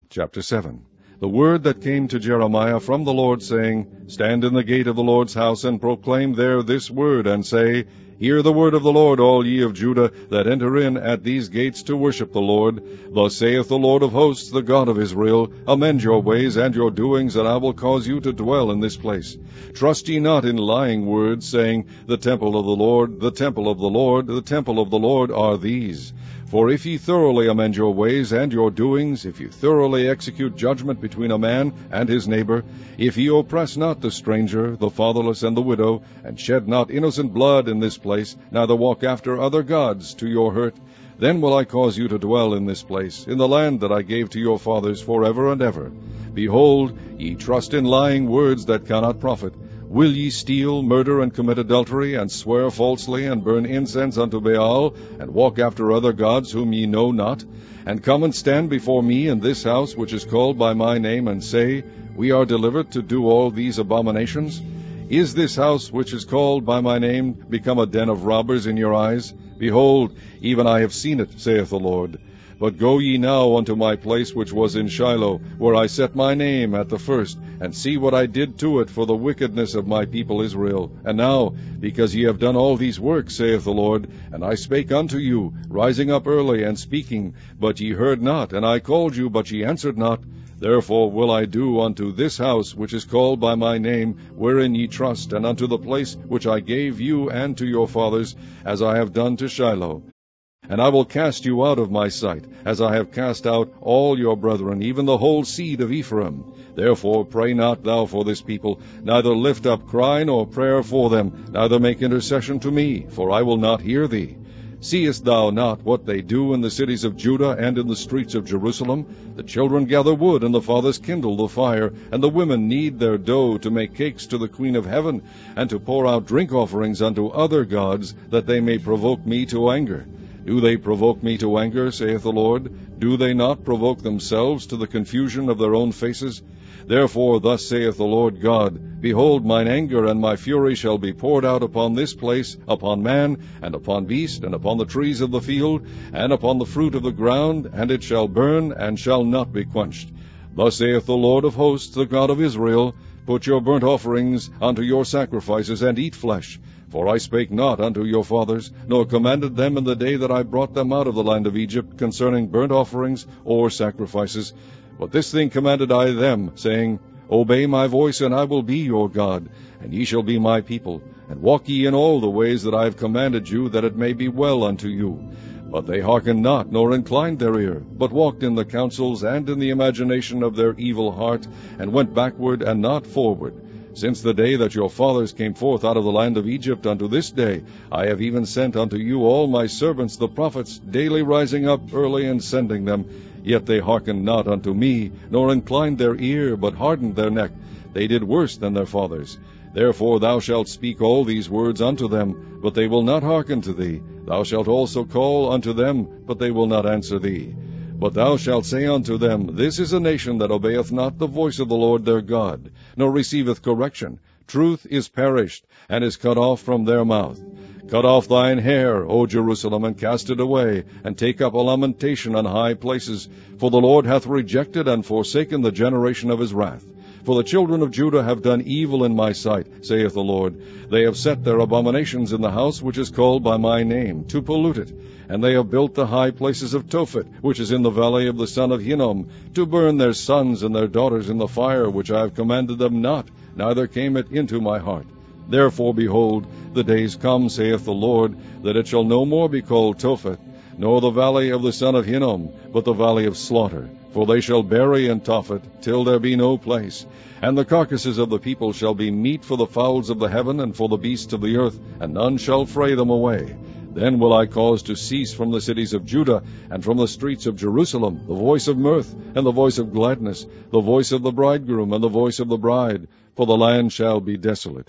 Chapter 7. The word that came to Jeremiah from the Lord, saying, Stand in the gate of the Lord's house, and proclaim there this word, and say, Hear the word of the Lord, all ye of Judah, that enter in at these gates to worship the Lord. Thus saith the Lord of hosts, the God of Israel, Amend your ways and your doings, and I will cause you to dwell in this place. Trust ye not in lying words, saying, The temple of the Lord, the temple of the Lord, the temple of the Lord are these. For if ye thoroughly amend your ways and your doings, if ye thoroughly execute judgment between a man and his neighbor, if ye oppress not the stranger, the fatherless, and the widow, and shed not innocent blood in this place, neither walk after other gods to your hurt, then will I cause you to dwell in this place, in the land that I gave to your fathers forever and ever. Behold, ye trust in lying words that cannot profit. Will ye steal, murder, and commit adultery, and swear falsely, and burn incense unto Baal, and walk after other gods whom ye know not, and come and stand before me in this house which is called by my name, and say, We are delivered to do all these abominations? Is this house which is called by my name become a den of robbers in your eyes? Behold, even I have seen it, saith the Lord. But go ye now unto my place which was in Shiloh, where I set my name at the first, and see what I did to it for the wickedness of my people Israel. And now, because ye have done all these works, saith the Lord, and I spake unto you, rising up early and speaking, but ye heard not, and I called you, but ye answered not, therefore will I do unto this house which is called by my name, wherein ye trust, and unto the place which I gave you and to your fathers, as I have done to Shiloh. And I will cast you out of my sight, as I have cast out all your brethren, even the whole seed of Ephraim. Therefore pray not thou for this people, neither lift up cry nor prayer for them, neither make intercession to me, for I will not hear thee. Seest thou not what they do in the cities of Judah and in the streets of Jerusalem? The children gather wood, and the fathers kindle the fire, and the women knead their dough to make cakes to the Queen of Heaven, and to pour out drink offerings unto other gods, that they may provoke me to anger. Do they provoke me to anger, saith the Lord? Do they not provoke themselves to the confusion of their own faces? Therefore thus saith the Lord God, Behold, mine anger and my fury shall be poured out upon this place, upon man, and upon beast, and upon the trees of the field, and upon the fruit of the ground, and it shall burn, and shall not be quenched. Thus saith the Lord of hosts, the God of Israel, Put your burnt offerings unto your sacrifices, and eat flesh. For I spake not unto your fathers, nor commanded them in the day that I brought them out of the land of Egypt concerning burnt offerings or sacrifices. But this thing commanded I them, saying, Obey my voice, and I will be your God, and ye shall be my people. And walk ye in all the ways that I have commanded you, that it may be well unto you. But they hearkened not, nor inclined their ear, but walked in the counsels and in the imagination of their evil heart, and went backward and not forward. Since the day that your fathers came forth out of the land of Egypt unto this day, I have even sent unto you all my servants the prophets, daily rising up early and sending them. Yet they hearkened not unto me, nor inclined their ear, but hardened their neck. They did worse than their fathers. Therefore thou shalt speak all these words unto them, but they will not hearken to thee. Thou shalt also call unto them, but they will not answer thee. But thou shalt say unto them, This is a nation that obeyeth not the voice of the Lord their God, nor receiveth correction. Truth is perished, and is cut off from their mouth. Cut off thine hair, O Jerusalem, and cast it away, and take up a lamentation on high places. For the Lord hath rejected and forsaken the generation of his wrath. For the children of Judah have done evil in my sight, saith the Lord. They have set their abominations in the house which is called by my name, to pollute it. And they have built the high places of Tophet, which is in the valley of the son of Hinnom, to burn their sons and their daughters in the fire, which I have commanded them not, neither came it into my heart. Therefore, behold, the days come, saith the Lord, that it shall no more be called Tophet, nor the valley of the son of Hinnom, but the valley of slaughter. For they shall bury in Tophet, till there be no place. And the carcasses of the people shall be meat for the fowls of the heaven, and for the beasts of the earth, and none shall fray them away. Then will I cause to cease from the cities of Judah, and from the streets of Jerusalem, the voice of mirth, and the voice of gladness, the voice of the bridegroom, and the voice of the bride, for the land shall be desolate.